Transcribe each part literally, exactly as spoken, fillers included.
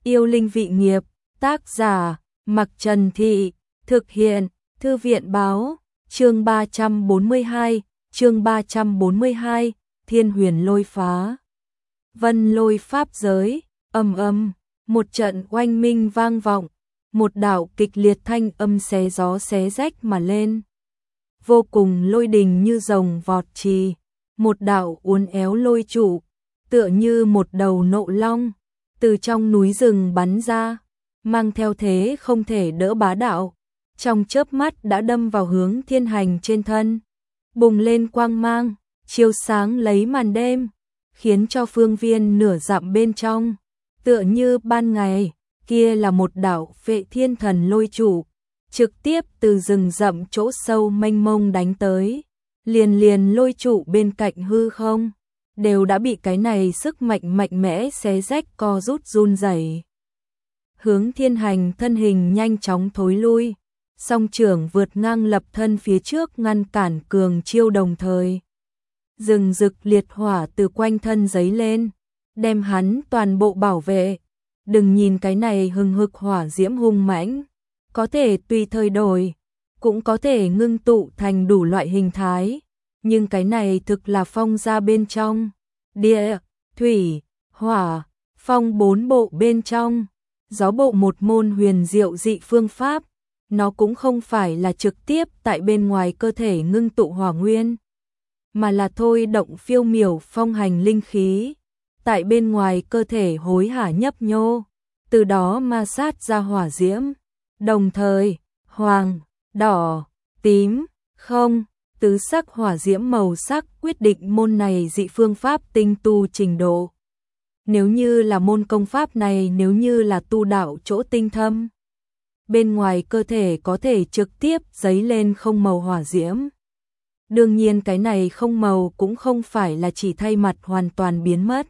Yêu linh vị nghiệp, tác giả, Mặc Trần Thị, thực hiện, Thư viện báo, chương ba trăm bốn mươi hai, chương ba trăm bốn mươi hai, Thiên Huyền Lôi Phá. Vân Lôi pháp giới, ầm ầm, một trận oanh minh vang vọng, một đạo kịch liệt thanh âm xé gió xé rách mà lên. Vô cùng lôi đình như rồng vọt trì, một đạo uốn éo lôi trụ, tựa như một đầu nộ long, từ trong núi rừng bắn ra, mang theo thế không thể đỡ bá đạo, trong chớp mắt đã đâm vào Hướng Thiên Hành trên thân, bùng lên quang mang, chiếu sáng lấy màn đêm, khiến cho phương viên nửa dặm bên trong, tựa như ban ngày, kia là một đạo Vệ Thiên Thần lôi trụ, trực tiếp từ rừng rậm chỗ sâu mênh mông đánh tới, liền liền lôi trụ bên cạnh hư không, đều đã bị cái này sức mạnh mạnh mẽ xé rách co rút run rẩy. Hướng Thiên Hành thân hình nhanh chóng thối lui, song trưởng vượt ngang lập thân phía trước ngăn cản cường chiêu đồng thời. Rừng rực liệt hỏa từ quanh thân giấy lên, đem hắn toàn bộ bảo vệ. Đừng nhìn cái này hừng hực hỏa diễm hung mãnh, có thể tùy thời đổi, cũng có thể ngưng tụ thành đủ loại hình thái, nhưng cái này thực là phong ra bên trong, địa, thủy, hỏa, phong bốn bộ bên trong, gió bộ một môn huyền diệu dị phương pháp, nó cũng không phải là trực tiếp tại bên ngoài cơ thể ngưng tụ hỏa nguyên, mà là thôi động phiêu miểu phong hành linh khí, tại bên ngoài cơ thể hối hả nhấp nhô, từ đó ma sát ra hỏa diễm, đồng thời, hoàng, đỏ, tím, không, tứ sắc hỏa diễm màu sắc quyết định môn này dị phương pháp tinh tu trình độ. Nếu như là môn công pháp này, nếu như là tu đạo chỗ tinh thâm, bên ngoài cơ thể có thể trực tiếp giấy lên không màu hỏa diễm. Đương nhiên cái này không màu cũng không phải là chỉ thay mặt hoàn toàn biến mất,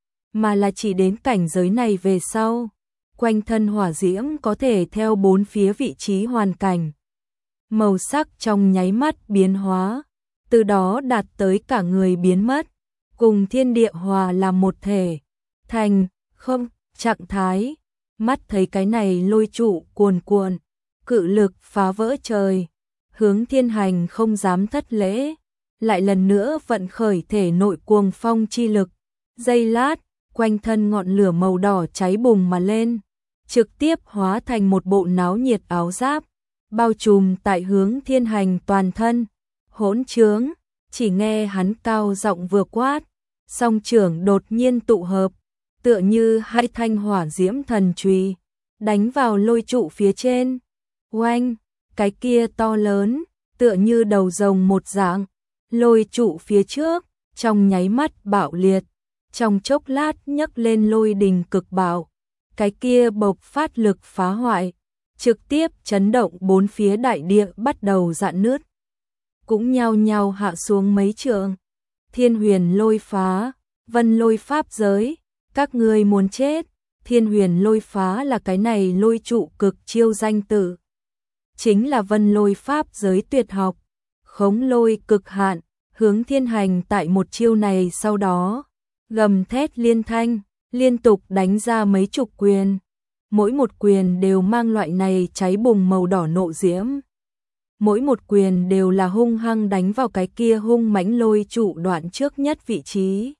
mà là chỉ đến cảnh giới này về sau, quanh thân hỏa diễm có thể theo bốn phía vị trí hoàn cảnh, màu sắc trong nháy mắt biến hóa, từ đó đạt tới cả người biến mất, cùng thiên địa hòa làm một thể, thành không trạng thái. Mắt thấy cái này lôi trụ cuồn cuộn, cự lực phá vỡ trời, Hướng Thiên Hành không dám thất lễ, lại lần nữa vận khởi thể nội cuồng phong chi lực, giây lát, quanh thân ngọn lửa màu đỏ cháy bùng mà lên, trực tiếp hóa thành một bộ náo nhiệt áo giáp, bao trùm tại Hướng Thiên Hành toàn thân. Hỗn trướng, chỉ nghe hắn cao giọng vừa quát, song trưởng đột nhiên tụ hợp, tựa như hai thanh hỏa diễm thần chùy, đánh vào lôi trụ phía trên. Oanh, cái kia to lớn, tựa như đầu rồng một dạng, lôi trụ phía trước, trong nháy mắt bạo liệt, trong chốc lát nhấc lên lôi đình cực bạo, cái kia bộc phát lực phá hoại, trực tiếp chấn động bốn phía đại địa bắt đầu rạn nứt, cũng nhao nhao hạ xuống mấy trượng. Thiên Huyền Lôi Phá, Vân Lôi pháp giới, các ngươi muốn chết. Thiên Huyền Lôi Phá là cái này lôi trụ cực chiêu danh tự, chính là Vân Lôi pháp giới tuyệt học, khống lôi cực hạn. Hướng Thiên Hành tại một chiêu này sau đó, gầm thét liên thanh, liên tục đánh ra mấy chục quyền, mỗi một quyền đều mang loại này cháy bùng màu đỏ nộ diễm. Mỗi một quyền đều là hung hăng đánh vào cái kia hung mãnh lôi trụ đoạn trước nhất vị trí.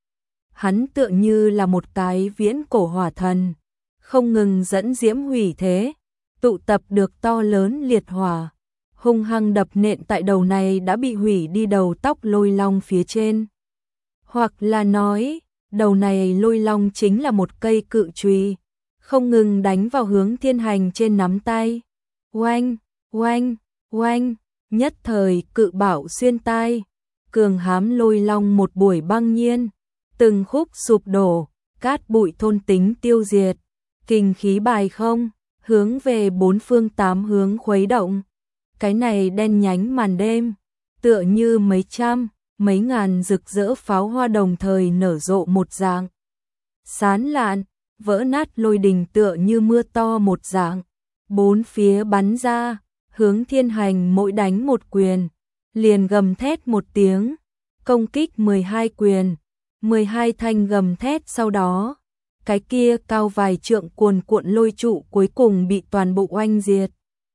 Hắn tựa như là một cái viễn cổ hỏa thần, không ngừng dẫn diễm hủy thế, tụ tập được to lớn liệt hỏa, hung hăng đập nện tại đầu này đã bị hủy đi đầu tóc lôi long phía trên. Hoặc là nói, đầu này lôi long chính là một cây cự chùy, không ngừng đánh vào Hướng Thiên Hành trên nắm tay. Oanh, oanh, oanh, nhất thời cự bảo xuyên tai, cường hám lôi long một buổi băng nhiên, từng khúc sụp đổ, cát bụi thôn tính tiêu diệt, kinh khí bài không, hướng về bốn phương tám hướng khuấy động. Cái này đen nhánh màn đêm, tựa như mấy trăm, mấy ngàn rực rỡ pháo hoa đồng thời nở rộ một dạng. Sán lạn, vỡ nát lôi đình tựa như mưa to một dạng, bốn phía bắn ra. Hướng Thiên Hành mỗi đánh một quyền, liền gầm thét một tiếng, công kích mười hai quyền, mười hai thanh gầm thét sau đó, cái kia cao vài trượng cuồn cuộn lôi trụ cuối cùng bị toàn bộ oanh diệt.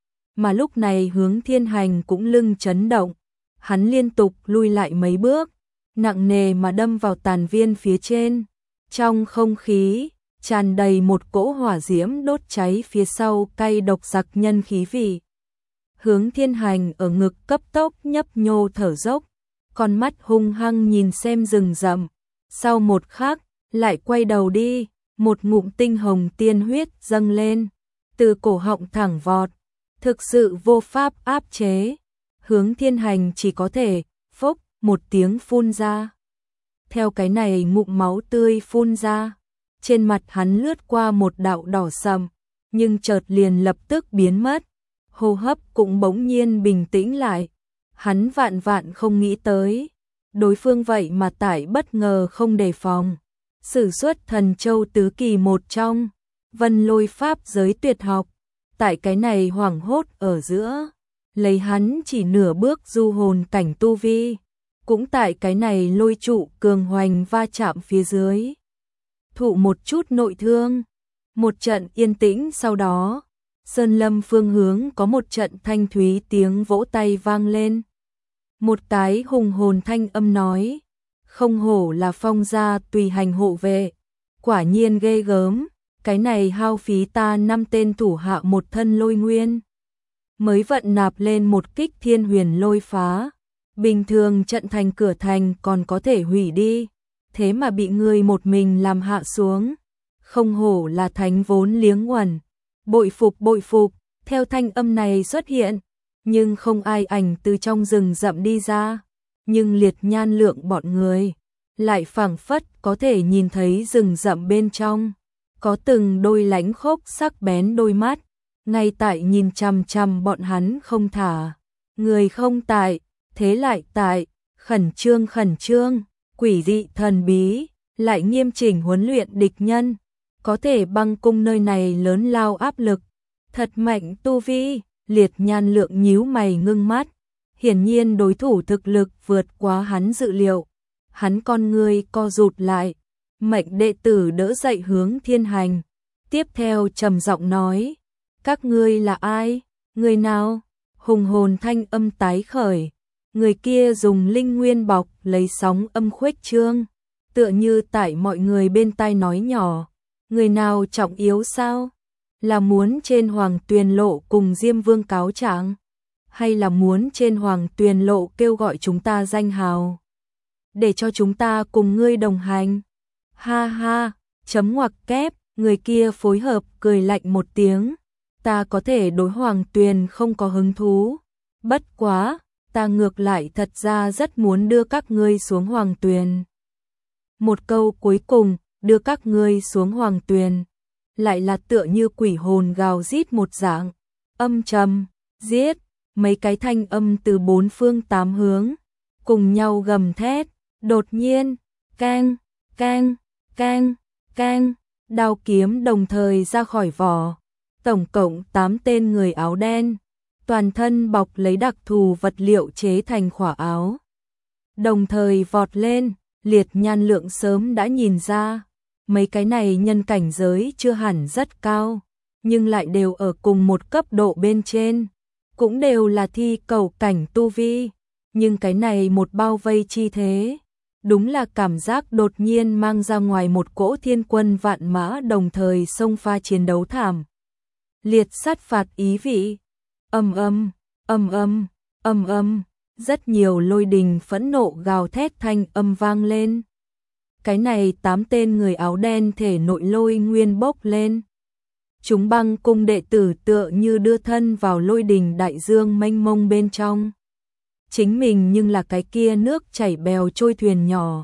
Mà lúc này Hướng Thiên Hành cũng lưng chấn động, hắn liên tục lui lại mấy bước, nặng nề mà đâm vào tàn viên phía trên. Trong không khí tràn đầy một cỗ hỏa diễm đốt cháy phía sau cay độc giặc nhân khí vị. Hướng Thiên Hành ở ngực cấp tốc nhấp nhô thở dốc, con mắt hung hăng nhìn xem rừng rậm. Sau một khắc, lại quay đầu đi, một ngụm tinh hồng tiên huyết dâng lên, từ cổ họng thẳng vọt, thực sự vô pháp áp chế. Hướng Thiên Hành chỉ có thể phốc một tiếng phun ra. Theo cái này ngụm máu tươi phun ra, trên mặt hắn lướt qua một đạo đỏ sầm, nhưng chợt liền lập tức biến mất, hô hấp cũng bỗng nhiên bình tĩnh lại. Hắn vạn vạn không nghĩ tới, đối phương vậy mà tại bất ngờ không đề phòng, sử xuất Thần Châu tứ kỳ một trong Vân Lôi pháp giới tuyệt học, tại cái này hoảng hốt ở giữa, lấy hắn chỉ nửa bước du hồn cảnh tu vi, cũng tại cái này lôi trụ cường hoành va chạm phía dưới, thụ một chút nội thương. Một trận yên tĩnh sau đó, sơn lâm phương hướng có một trận thanh thúy tiếng vỗ tay vang lên. Một cái hùng hồn thanh âm nói, không hổ là Phong gia tùy hành hộ vệ, quả nhiên ghê gớm, cái này hao phí ta năm tên thủ hạ một thân lôi nguyên, mới vận nạp lên một kích thiên huyền lôi phá. Bình thường trận thành cửa thành còn có thể hủy đi, thế mà bị người một mình làm hạ xuống. Không hổ là thánh vốn liếng uẩn, bội phục bội phục. Theo thanh âm này xuất hiện, nhưng không ai ảnh từ trong rừng rậm đi ra, nhưng Liệt Nhan Lượng bọn người lại phảng phất có thể nhìn thấy rừng rậm bên trong có từng đôi lánh khốc sắc bén đôi mắt, ngay tại nhìn chằm chằm bọn hắn không thả. Người không tại, thế lại tại, khẩn trương khẩn trương, quỷ dị thần bí, lại nghiêm chỉnh huấn luyện địch nhân, có thể băng cung nơi này lớn lao áp lực, thật mạnh tu vi. Liệt Nhan Lượng nhíu mày ngưng mắt, hiển nhiên đối thủ thực lực vượt quá hắn dự liệu. Hắn con ngươi co rụt lại, mệnh đệ tử đỡ dậy Hướng Thiên Hành, tiếp theo trầm giọng nói, các ngươi là ai, người nào? Hùng hồn thanh âm tái khởi, người kia dùng linh nguyên bọc lấy sóng âm khuếch trương, tựa như tại mọi người bên tai nói nhỏ, người nào trọng yếu sao? Là muốn trên Hoàng Tuyền Lộ cùng Diêm Vương cáo trạng, hay là muốn trên Hoàng Tuyền Lộ kêu gọi chúng ta danh hào, để cho chúng ta cùng ngươi đồng hành? Ha ha, chấm ngoặc kép, người kia phối hợp cười lạnh một tiếng, ta có thể đối Hoàng Tuyền không có hứng thú, bất quá, ta ngược lại thật ra rất muốn đưa các ngươi xuống Hoàng Tuyền. Một câu cuối cùng, đưa các ngươi xuống Hoàng Tuyền, lại là tựa như quỷ hồn gào rít một dạng, âm trầm, giết, mấy cái thanh âm từ bốn phương tám hướng, cùng nhau gầm thét. Đột nhiên, keng, keng, keng, keng, đao kiếm đồng thời ra khỏi vỏ, tổng cộng tám tên người áo đen, toàn thân bọc lấy đặc thù vật liệu chế thành khỏa áo, đồng thời vọt lên. Liệt Nhan Lượng sớm đã nhìn ra, mấy cái này nhân cảnh giới chưa hẳn rất cao, nhưng lại đều ở cùng một cấp độ bên trên, cũng đều là thi cầu cảnh tu vi, nhưng cái này một bao vây chi thế, đúng là cảm giác đột nhiên mang ra ngoài một cỗ thiên quân vạn mã đồng thời xông pha chiến đấu thảm liệt sát phạt ý vị. Âm âm, âm âm, âm âm, rất nhiều lôi đình phẫn nộ gào thét thanh âm vang lên. Cái này tám tên người áo đen thể nội lôi nguyên bốc lên. Chúng băng cung đệ tử tựa như đưa thân vào lôi đình đại dương mênh mông bên trong. Chính mình nhưng là cái kia nước chảy bèo trôi thuyền nhỏ,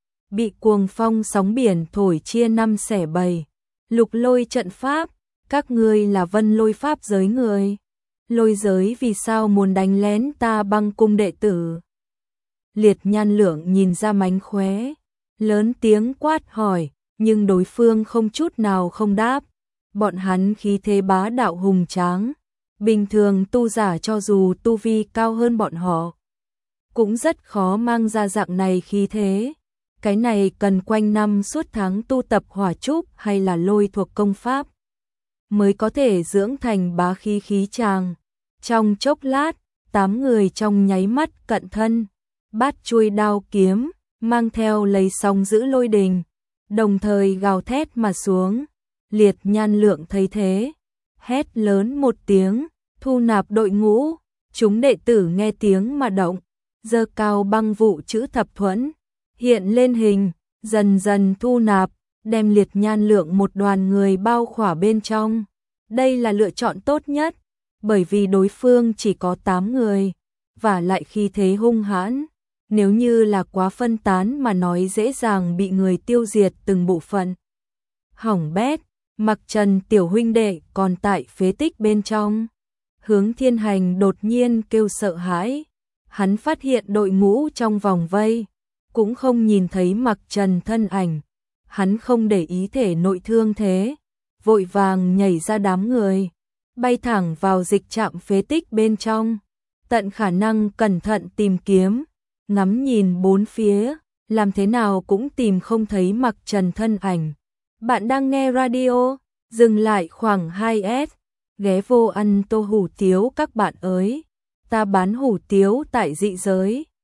bị cuồng phong sóng biển thổi chia năm xẻ bảy. Lục lôi trận pháp, các ngươi là Vân Lôi pháp giới người, lôi giới vì sao muốn đánh lén ta băng cung đệ tử? Liệt Nhan Lượng nhìn ra mánh khóe, lớn tiếng quát hỏi, nhưng đối phương không chút nào không đáp. Bọn hắn khí thế bá đạo hùng tráng, bình thường tu giả cho dù tu vi cao hơn bọn họ, cũng rất khó mang ra dạng này khí thế. Cái này cần quanh năm suốt tháng tu tập hỏa trúc hay là lôi thuộc công pháp mới có thể dưỡng thành bá khí khí tràng. Trong chốc lát, tám người trong nháy mắt cận thân, bát chuôi đao kiếm, mang theo lấy sóng giữ lôi đình, đồng thời gào thét mà xuống. Liệt Nhan Lượng thấy thế, hét lớn một tiếng, thu nạp đội ngũ, chúng đệ tử nghe tiếng mà động, giơ cao băng vụ chữ thập thuẫn, hiện lên hình, dần dần thu nạp, đem Liệt Nhan Lượng một đoàn người bao khỏa bên trong. Đây là lựa chọn tốt nhất, bởi vì đối phương chỉ có tám người, và lại khi thế hung hãn, nếu như là quá phân tán mà nói dễ dàng bị người tiêu diệt từng bộ phận. Hỏng bét, Mặc Trần tiểu huynh đệ còn tại phế tích bên trong. Hướng Thiên Hành đột nhiên kêu sợ hãi, hắn phát hiện đội ngũ trong vòng vây, cũng không nhìn thấy Mặc Trần thân ảnh, hắn không để ý thể nội thương thế, vội vàng nhảy ra đám người, bay thẳng vào dịch trạm phế tích bên trong, tận khả năng cẩn thận tìm kiếm, ngắm nhìn bốn phía, làm thế nào cũng tìm không thấy Mặc Trần thân ảnh. Bạn đang nghe radio, dừng lại khoảng hai S, ghé vô ăn tô hủ tiếu các bạn ơi, ta bán hủ tiếu tại dị giới.